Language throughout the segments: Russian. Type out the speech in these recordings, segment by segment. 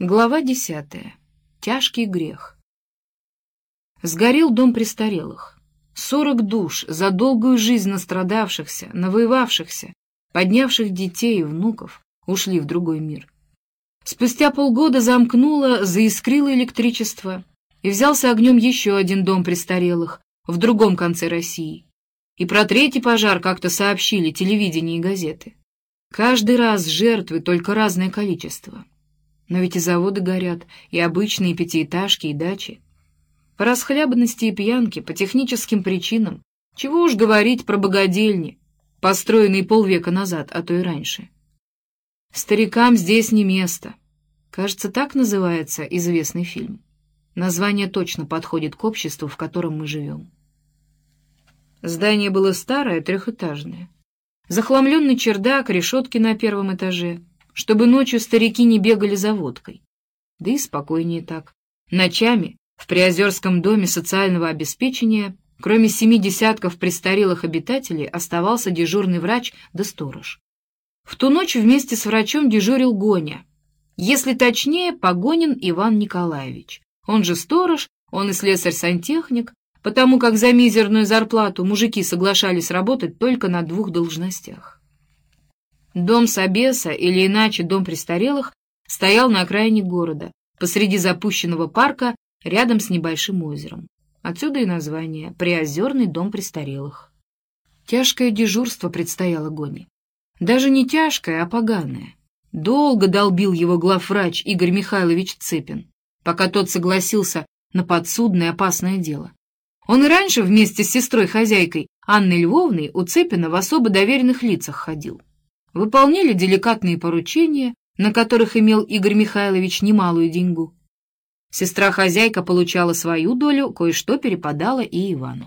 Глава 10. Тяжкий грех. Сгорел дом престарелых. 40 душ за долгую жизнь настрадавшихся, навоевавшихся, поднявших детей и внуков, ушли в другой мир. Спустя полгода замкнуло, заискрило электричество, и взялся огнем еще один дом престарелых в другом конце России. И про третий пожар как-то сообщили телевидение и газеты. Каждый раз жертвы только разное количество. Но ведь и заводы горят, и обычные пятиэтажки, и дачи. По расхлябанности и пьянке, по техническим причинам, чего уж говорить про богадельни, построенные полвека назад, а то и раньше. Старикам здесь не место. Кажется, так называется известный фильм. Название точно подходит к обществу, в котором мы живем. Здание было старое, трехэтажное. Захламленный чердак, решетки на первом этаже, чтобы ночью старики не бегали за водкой. Да и спокойнее так. Ночами в Приозерском доме социального обеспечения, кроме 7 десятков престарелых обитателей, оставался дежурный врач да сторож. В ту ночь вместе с врачом дежурил Гоня. Если точнее, Погонин Иван Николаевич. Он же сторож, он и слесарь-сантехник, потому как за мизерную зарплату мужики соглашались работать только на 2 должностях. Дом собеса, или иначе дом престарелых, стоял на окраине города, посреди запущенного парка, рядом с небольшим озером. Отсюда и название — Приозерный дом престарелых. Тяжкое дежурство предстояло Гоне. Даже не тяжкое, а поганое. Долго долбил его главврач Игорь Михайлович Цепин, пока тот согласился на подсудное опасное дело. Он и раньше вместе с сестрой-хозяйкой Анной Львовной у Цепина в особо доверенных лицах ходил. Выполняли деликатные поручения, на которых имел Игорь Михайлович немалую деньгу. Сестра-хозяйка получала свою долю, кое-что перепадало и Ивану.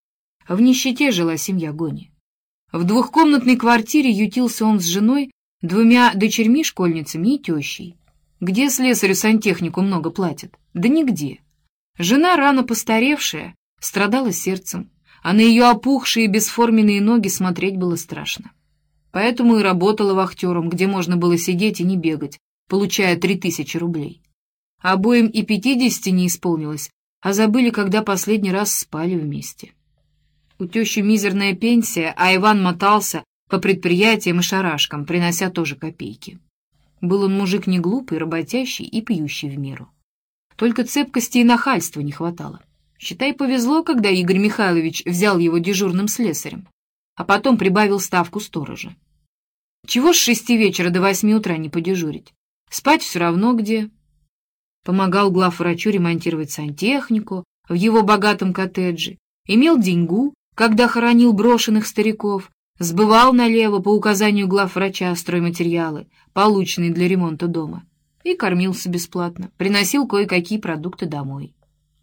В нищете жила семья Гони. В 2-комнатной квартире ютился он с женой, 2 дочерьми-школьницами и тещей. Где слесарю-сантехнику много платят? Да нигде. Жена, рано постаревшая, страдала сердцем, а на ее опухшие бесформенные ноги смотреть было страшно. Поэтому и работала вахтером, где можно было сидеть и не бегать, получая 3000 рублей. Обоим и 50 не исполнилось, а забыли, когда последний раз спали вместе. У тещи мизерная пенсия, а Иван мотался по предприятиям и шарашкам, принося тоже копейки. Был он мужик не глупый, работящий и пьющий в меру. Только цепкости и нахальства не хватало. Считай, повезло, когда Игорь Михайлович взял его дежурным слесарем, а потом прибавил ставку сторожа. Чего с 6 вечера до 8 утра не подежурить? Спать все равно где. Помогал главврачу ремонтировать сантехнику в его богатом коттедже, имел деньгу, когда хоронил брошенных стариков, сбывал налево по указанию главврача стройматериалы, полученные для ремонта дома, и кормился бесплатно, приносил кое-какие продукты домой.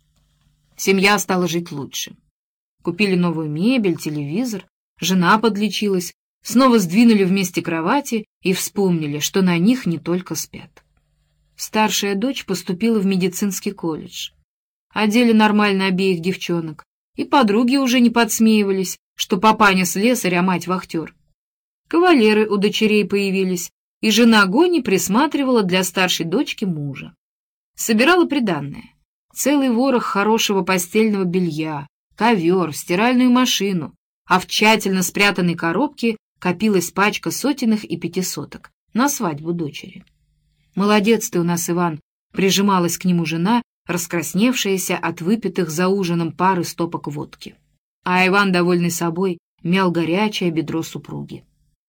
Семья стала жить лучше. Купили новую мебель, телевизор, жена подлечилась, снова сдвинули вместе кровати и вспомнили, что на них не только спят. Старшая дочь поступила в медицинский колледж. Одели нормально обеих девчонок, и подруги уже не подсмеивались, что папаня слесарь, а мать вахтер. Кавалеры у дочерей появились, и жена Гони присматривала для старшей дочки мужа. Собирала приданое. Целый ворох хорошего постельного белья, ковер, стиральную машину, а в тщательно спрятанной коробке копилась пачка сотенных и 500-ок на свадьбу дочери. «Молодец ты у нас, Иван!» — прижималась к нему жена, раскрасневшаяся от выпитых за ужином пары стопок водки. А Иван, довольный собой, мял горячее бедро супруги.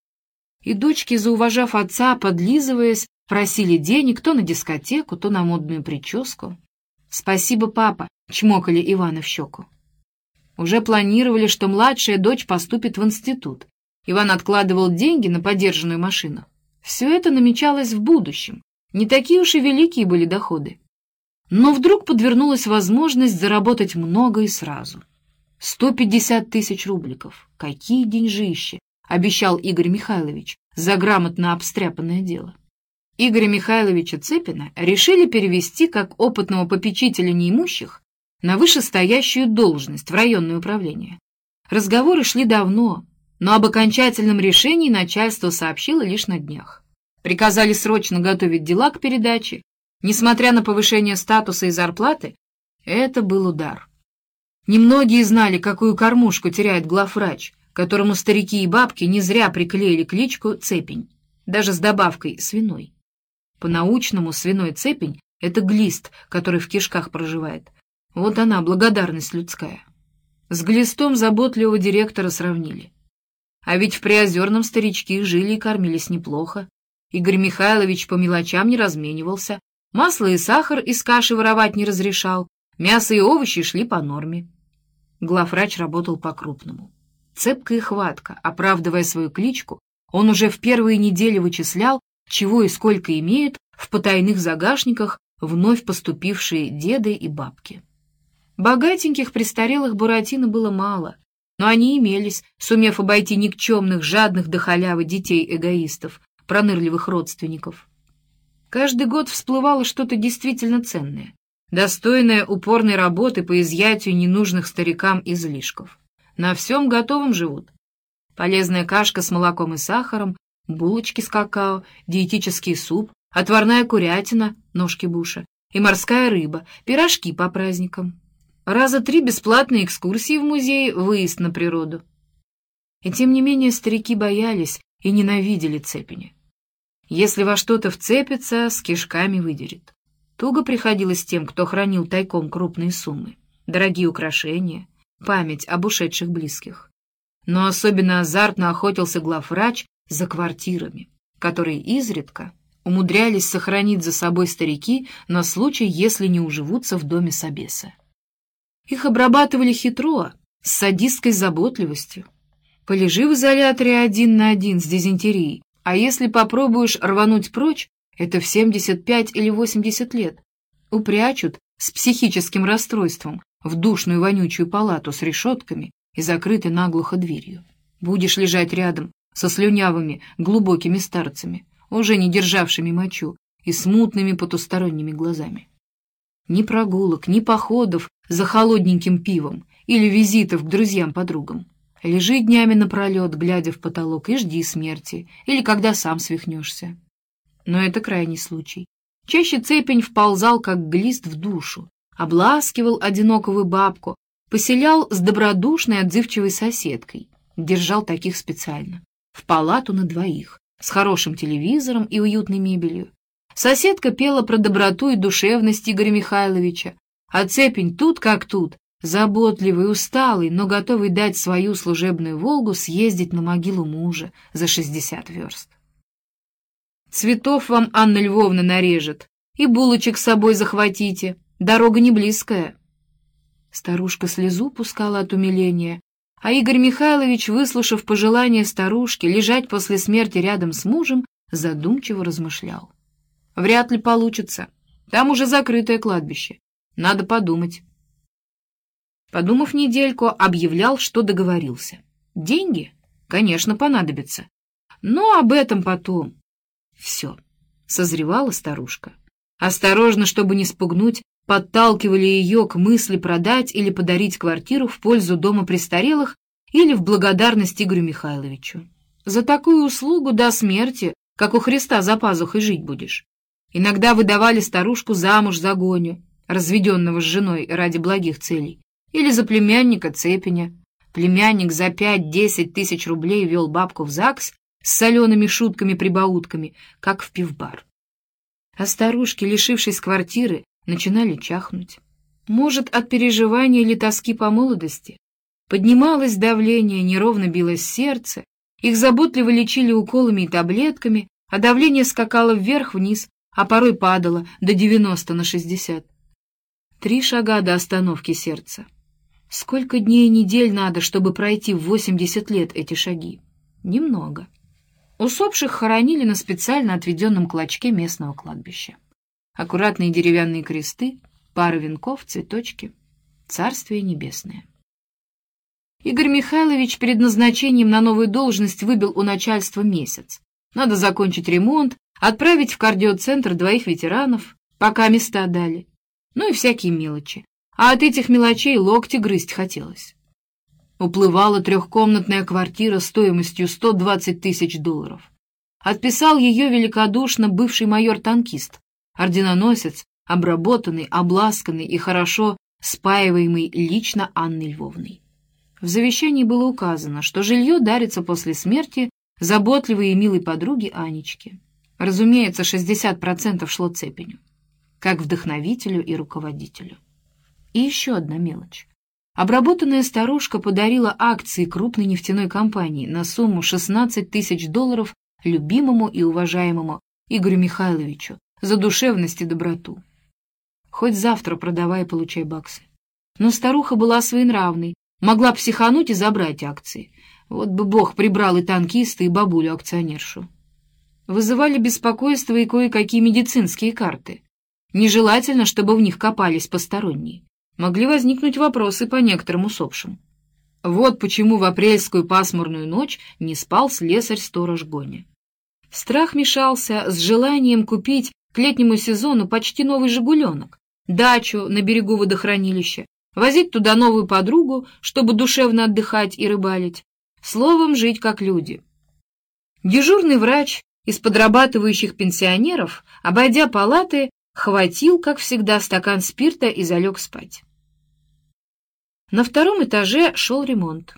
И дочки, зауважав отца, подлизываясь, просили денег то на дискотеку, то на модную прическу. «Спасибо, папа!» — чмокали Ивана в щеку. Уже планировали, что младшая дочь поступит в институт. Иван откладывал деньги на подержанную машину. Все это намечалось в будущем. Не такие уж и великие были доходы. Но вдруг подвернулась возможность заработать много и сразу. 150 000 рубликов. Какие деньжищи! Обещал Игорь Михайлович за грамотно обстряпанное дело. Игоря Михайловича Цепина решили перевести как опытного попечителя неимущих на вышестоящую должность в районное управление. Разговоры шли давно, но об окончательном решении начальство сообщило лишь на днях. Приказали срочно готовить дела к передаче, Несмотря на повышение статуса и зарплаты, это был удар. Немногие знали, какую кормушку теряет главврач, которому старики и бабки не зря приклеили кличку «Цепень», даже с добавкой «свиной». По-научному свиной цепень — это глист, который в кишках проживает. Вот она, благодарность людская. С глистом заботливого директора сравнили. А ведь в Приозерном старички жили и кормились неплохо. Игорь Михайлович по мелочам не разменивался, масло и сахар из каши воровать не разрешал, мясо и овощи шли по норме. Главврач работал по-крупному. Цепко и хватко, оправдывая свою кличку, он уже в первые недели вычислял, чего и сколько имеют в потайных загашниках вновь поступившие деды и бабки. Богатеньких престарелых Буратино было мало, но они имелись, сумев обойти никчемных, жадных до халявы детей-эгоистов, пронырливых родственников. Каждый год всплывало что-то действительно ценное, достойное упорной работы по изъятию ненужных старикам излишков. На всем готовом живут. Полезная кашка с молоком и сахаром, булочки с какао, диетический суп, отварная курятина, ножки буша, и морская рыба, пирожки по праздникам. Раза 3 бесплатные экскурсии в музей, выезд на природу. И тем не менее старики боялись и ненавидели Цепеня. Если во что-то вцепится, с кишками выдерет. Туго приходилось тем, кто хранил тайком крупные суммы, дорогие украшения, память об ушедших близких. Но особенно азартно охотился главврач за квартирами, которые изредка умудрялись сохранить за собой старики на случай, если не уживутся в доме собеса. Их обрабатывали хитро, с садистской заботливостью. Полежи в изоляторе 1 на 1 с дизентерией, а если попробуешь рвануть прочь, это в 75 или 80 лет. Упрячут с психическим расстройством в душную вонючую палату с решетками и закрытой наглухо дверью. Будешь лежать рядом со слюнявыми, глубокими старцами, уже не державшими мочу и смутными потусторонними глазами. Ни прогулок, ни походов за холодненьким пивом или визитов к друзьям-подругам. Лежи днями напролет, глядя в потолок, и жди смерти, или когда сам свихнешься. Но это крайний случай. Чаще Цепень вползал, как глист, в душу, обласкивал одинокую бабку, поселял с добродушной отзывчивой соседкой, держал таких специально, в палату на 2, с хорошим телевизором и уютной мебелью. Соседка пела про доброту и душевность Игоря Михайловича, а Цепень тут как тут, заботливый, усталый, но готовый дать свою служебную «Волгу» съездить на могилу мужа за 60 верст. «Цветов вам Анна Львовна нарежет, и булочек с собой захватите, дорога не близкая». Старушка слезу пускала от умиления, а Игорь Михайлович, выслушав пожелание старушки лежать после смерти рядом с мужем, задумчиво размышлял. «Вряд ли получится, там уже закрытое кладбище, надо подумать». Подумав недельку, объявлял, что договорился. Деньги, конечно, понадобятся, но об этом потом. Все, созревала старушка. Осторожно, чтобы не спугнуть, подталкивали ее к мысли продать или подарить квартиру в пользу дома престарелых или в благодарность Игорю Михайловичу. За такую услугу до смерти, как у Христа за пазухой, жить будешь. Иногда выдавали старушку замуж за Гоню, разведенного с женой ради благих целей, или за племянника Цепеня. Племянник за 5-10 тысяч рублей вел бабку в ЗАГС с солеными шутками-прибаутками, как в пивбар. А старушки, лишившись квартиры, начинали чахнуть. Может, от переживания или тоски по молодости. Поднималось давление, неровно билось сердце, их заботливо лечили уколами и таблетками, а давление скакало вверх-вниз, а порой падало до 90 на 60. 3 шага до остановки сердца. Сколько дней и недель надо, чтобы пройти в 80 лет эти шаги? Немного. Усопших хоронили на специально отведенном клочке местного кладбища. Аккуратные деревянные кресты, пара венков, цветочки. Царствие небесное. Игорь Михайлович перед назначением на новую должность выбил у начальства месяц. Надо закончить ремонт, отправить в кардиоцентр 2 ветеранов, пока места дали. Ну и всякие мелочи. А от этих мелочей локти грызть хотелось. Уплывала 3-комнатная квартира стоимостью $120 000. Отписал ее великодушно бывший майор-танкист, орденоносец, обработанный, обласканный и хорошо спаиваемый лично Анной Львовной. В завещании было указано, что жилье дарится после смерти заботливой и милой подруге Анечке. Разумеется, 60% шло Цепеню, как вдохновителю и руководителю. И еще одна мелочь. Обработанная старушка подарила акции крупной нефтяной компании на сумму $16 тысяч любимому и уважаемому Игорю Михайловичу за душевность и доброту. Хоть завтра продавай и получай баксы. Но старуха была своенравной, могла психануть и забрать акции. Вот бы Бог прибрал и танкиста, и бабулю-акционершу. Вызывали беспокойство и кое-какие медицинские карты. Нежелательно, чтобы в них копались посторонние. Могли возникнуть вопросы по некоторым усопшим. Вот почему в апрельскую пасмурную ночь не спал слесарь-сторож Гоня. Страх мешался с желанием купить к летнему сезону почти новый «Жигуленок», дачу на берегу водохранилища, возить туда новую подругу, чтобы душевно отдыхать и рыбалить. Словом, жить как люди. Дежурный врач из подрабатывающих пенсионеров, обойдя палаты, хватил, как всегда, стакан спирта и залег спать. На втором этаже шел ремонт.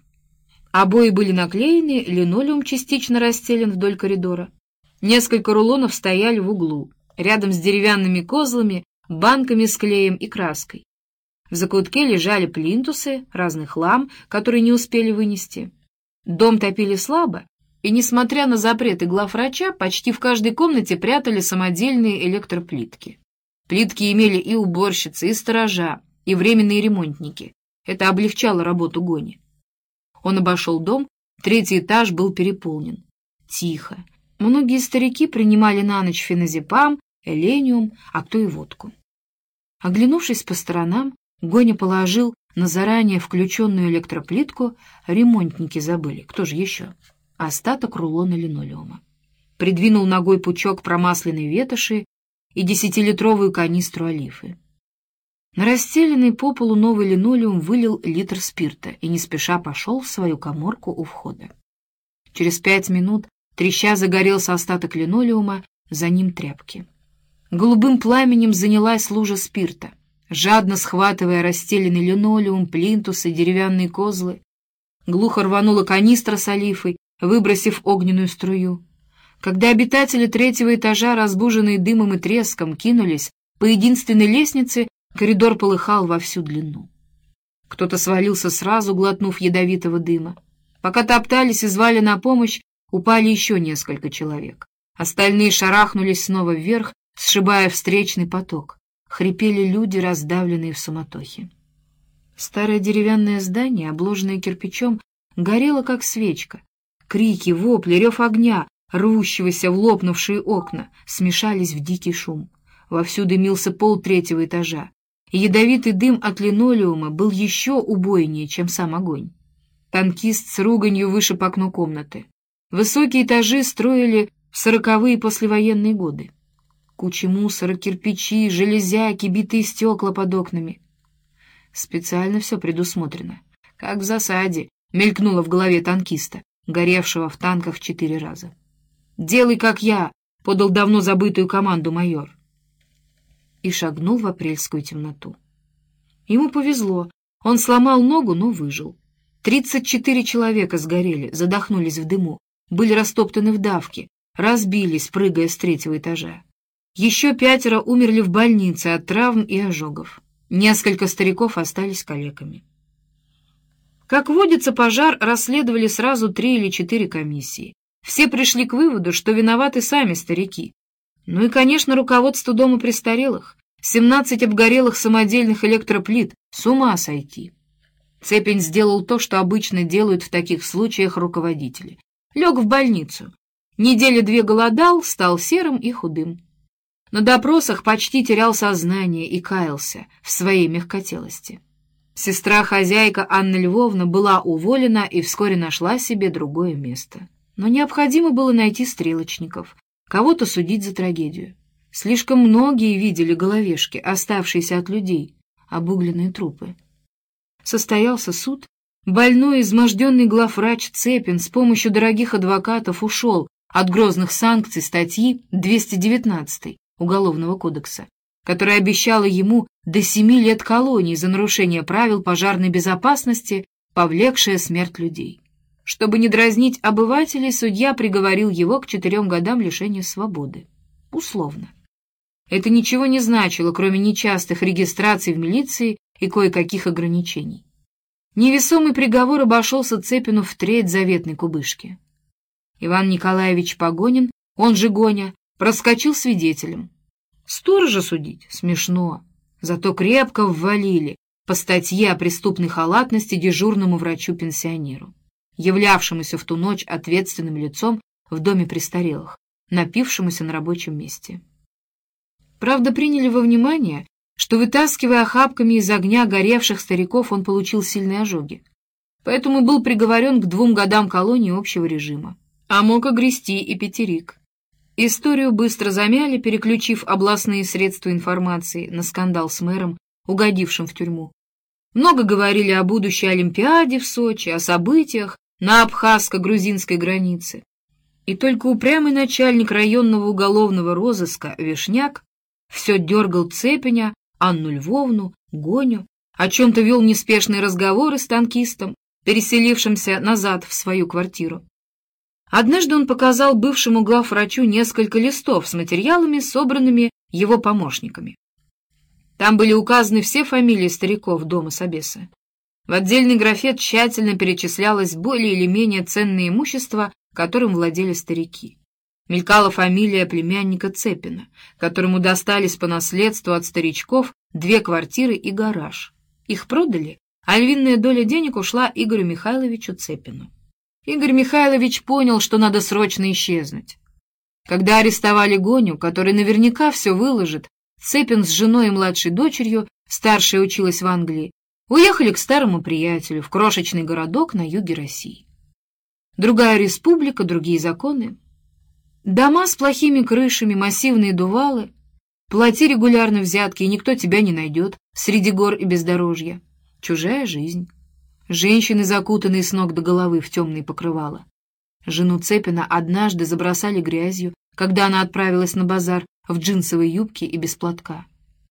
Обои были наклеены, линолеум частично расстелен вдоль коридора. Несколько рулонов стояли в углу, рядом с деревянными козлами, банками с клеем и краской. В закутке лежали плинтусы, разный хлам, который не успели вынести. Дом топили слабо, и, несмотря на запреты главврача, почти в каждой комнате прятали самодельные электроплитки. Плитки имели и уборщицы, и сторожа, и временные ремонтники. Это облегчало работу Гони. Он обошел дом, 3-й этаж был переполнен. Тихо. Многие старики принимали на ночь феназепам, элениум, а кто и водку. Оглянувшись по сторонам, Гоня положил на заранее включенную электроплитку, ремонтники забыли, кто же еще, остаток рулона линолеума. Придвинул ногой пучок промасленной ветоши и 10-литровую канистру олифы. На расстеленный по полу новый линолеум вылил литр спирта и не спеша пошел в свою каморку у входа. Через 5 минут треща загорелся остаток линолеума, за ним тряпки. Голубым пламенем занялась лужа спирта, жадно схватывая расстеленный линолеум, плинтусы, деревянные козлы. Глухо рванула канистра с олифой, выбросив огненную струю. Когда обитатели 3-го этажа, разбуженные дымом и треском, кинулись по единственной лестнице, коридор полыхал во всю длину. Кто-то свалился сразу, глотнув ядовитого дыма. Пока топтались и звали на помощь, упали еще несколько человек. Остальные шарахнулись снова вверх, сшибая встречный поток. Хрипели люди, раздавленные в суматохе. Старое деревянное здание, обложенное кирпичом, горело, как свечка. Крики, вопли, рев огня, рвущегося в лопнувшие окна, смешались в дикий шум. Вовсю дымился пол 3-го этажа. И ядовитый дым от линолеума был еще убойнее, чем сам огонь. Танкист с руганью вышиб окно комнаты. Высокие этажи строили в 40-е послевоенные годы. Кучи мусора, кирпичи, железяки, битые стекла под окнами. Специально все предусмотрено. Как в засаде, мелькнуло в голове танкиста, горевшего в танках 4 раза. «Делай, как я!» — подал давно забытую команду майор. И шагнул в апрельскую темноту. Ему повезло. Он сломал ногу, но выжил. 34 человека сгорели, задохнулись в дыму, были растоптаны в давке, разбились, прыгая с 3-го этажа. Еще 5 умерли в больнице от травм и ожогов. Несколько стариков остались калеками. Как водится, пожар расследовали сразу 3 или 4 комиссии. Все пришли к выводу, что виноваты сами старики. Ну и, конечно, руководство дома престарелых. 17 обгорелых самодельных электроплит. С ума сойти. Цепень сделал то, что обычно делают в таких случаях руководители. Лег в больницу. 2 недели голодал, стал серым и худым. На допросах почти терял сознание и каялся в своей мягкотелости. Сестра-хозяйка Анна Львовна была уволена и вскоре нашла себе другое место. Но необходимо было найти стрелочников, кого-то судить за трагедию. Слишком многие видели головешки, оставшиеся от людей, обугленные трупы. Состоялся суд. Больной, изможденный главврач Цепин с помощью дорогих адвокатов ушел от грозных санкций статьи 219 Уголовного кодекса, которая обещала ему до 7 лет колонии за нарушение правил пожарной безопасности, повлекшее смерть людей. Чтобы не дразнить обывателей, судья приговорил его к 4 годам лишения свободы. Условно. Это ничего не значило, кроме нечастых регистраций в милиции и кое-каких ограничений. Невесомый приговор обошелся Цепину в треть заветной кубышки. Иван Николаевич Погонин, он же Гоня, проскочил свидетелем. Сторожа судить смешно, зато крепко ввалили по статье о преступной халатности дежурному врачу-пенсионеру, являвшемуся в ту ночь ответственным лицом в доме престарелых, напившемуся на рабочем месте. Правда, приняли во внимание, что, вытаскивая охапками из огня горевших стариков, он получил сильные ожоги, поэтому был приговорен к 2 годам колонии общего режима, а мог огрести и 5. Историю быстро замяли, переключив областные средства информации на скандал с мэром, угодившим в тюрьму. Много говорили о будущей Олимпиаде в Сочи, о событиях на абхазско-грузинской границе. И только упрямый начальник районного уголовного розыска Вишняк все дергал Цепеня, Анну Львовну, Гоню, о чем-то вел неспешные разговоры с танкистом, переселившимся назад в свою квартиру. Однажды он показал бывшему главврачу несколько листов с материалами, собранными его помощниками. Там были указаны все фамилии стариков дома Собеса. В отдельной графе тщательно перечислялось более или менее ценное имущество, которым владели старики. Мелькала фамилия племянника Цепина, которому достались по наследству от старичков 2 квартиры и гараж. Их продали, а львиная доля денег ушла Игорю Михайловичу Цепину. Игорь Михайлович понял, что надо срочно исчезнуть. Когда арестовали Гоню, который наверняка все выложит, Цепин с женой и младшей дочерью, старшая училась в Англии, уехали к старому приятелю в крошечный городок на юге России. Другая республика, другие законы. Дома с плохими крышами, массивные дувалы. Плати регулярно взятки, и никто тебя не найдет среди гор и бездорожья. Чужая жизнь. Женщины, закутанные с ног до головы в темные покрывала. Жену Цепина однажды забросали грязью, когда она отправилась на базар в джинсовой юбке и без платка.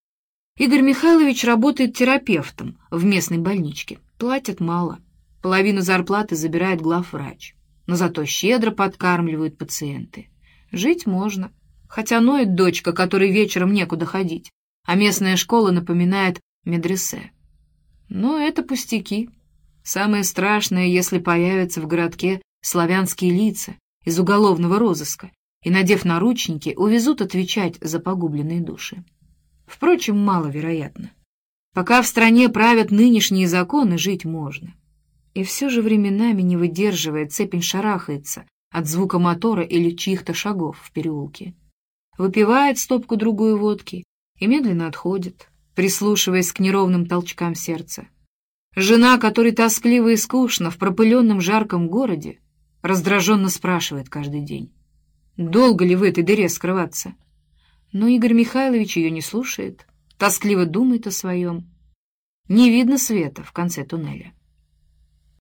Игорь Михайлович работает терапевтом в местной больничке. Платят мало. Половину зарплаты забирает главврач. Но зато щедро подкармливают пациенты. Жить можно. Хотя ноет дочка, которой вечером некуда ходить, а местная школа напоминает медресе. Но это пустяки. Самое страшное, если появятся в городке славянские лица из уголовного розыска и, надев наручники, увезут отвечать за погубленные души. Впрочем, маловероятно. Пока в стране правят нынешние законы, жить можно. И все же временами, не выдерживая, Цепень шарахается от звука мотора или чьих-то шагов в переулке. Выпивает стопку-другую водки и медленно отходит, прислушиваясь к неровным толчкам сердца. Жена, которой тоскливо и скучно в пропыленном жарком городе, раздраженно спрашивает каждый день, долго ли в этой дыре скрываться. Но Игорь Михайлович ее не слушает, тоскливо думает о своем. Не видно света в конце туннеля.